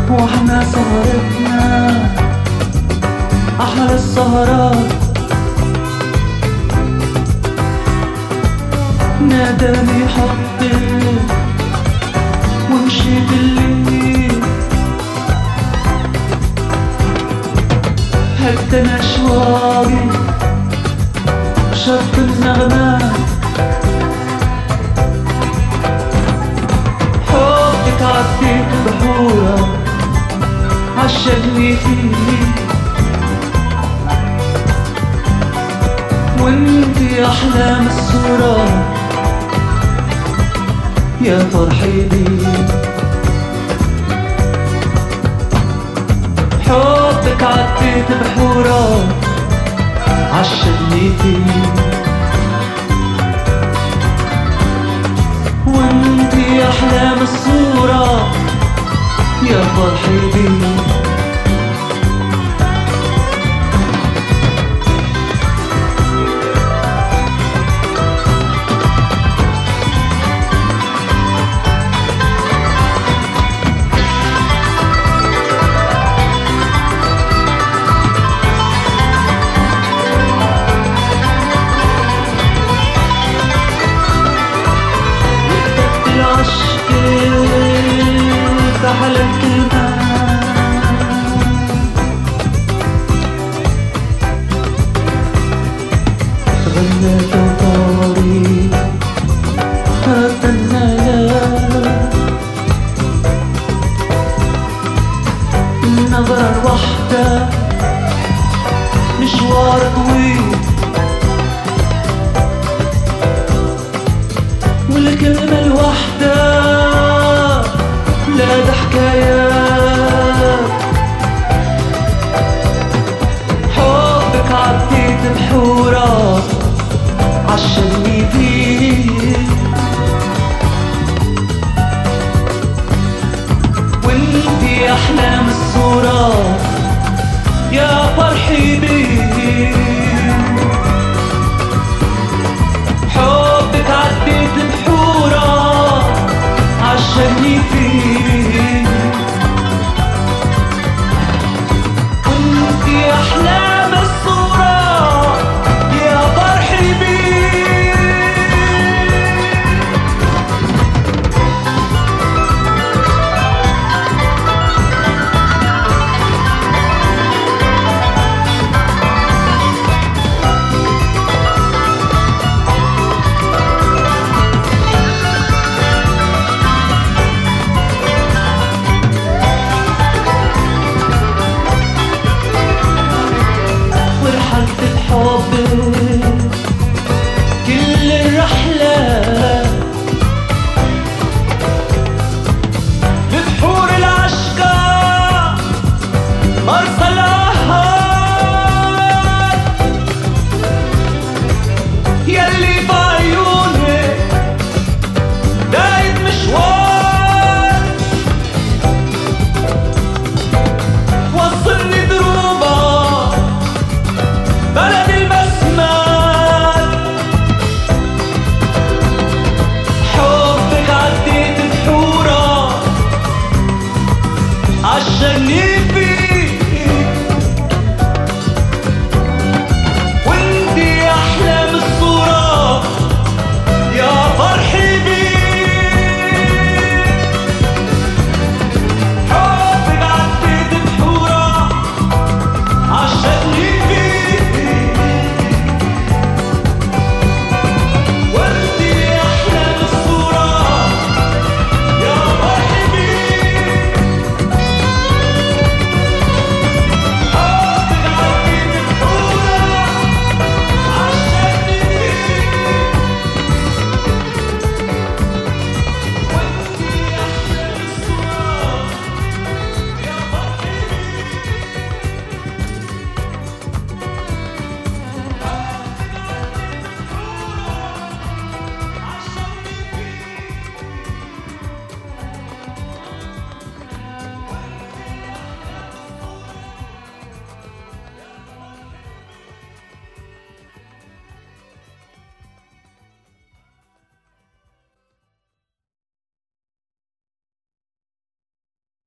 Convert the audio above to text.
واحنا سهرتنا أحلى السهرات. ناداني حبي ومشي بالليل، هدنا شواقي شط النغمات. حبك عديت بحورة عشقني فيه، وانتي أحلام الصورة يا فرحي بيه. حبك عديت بحورة عشقني فيه، وانتي أحلام الصورة يا فرحي بيه. على الكلمة غنيت وطاري ردنا النظرة الوحدة مشوار طويل، والكلمة الوحدة لا ده حكايات. حبك عديت بحورة عشقني فيه، وانتي أحلام الصورة يا فرحي بيه. حبك عديت بحورة عشقني فيه،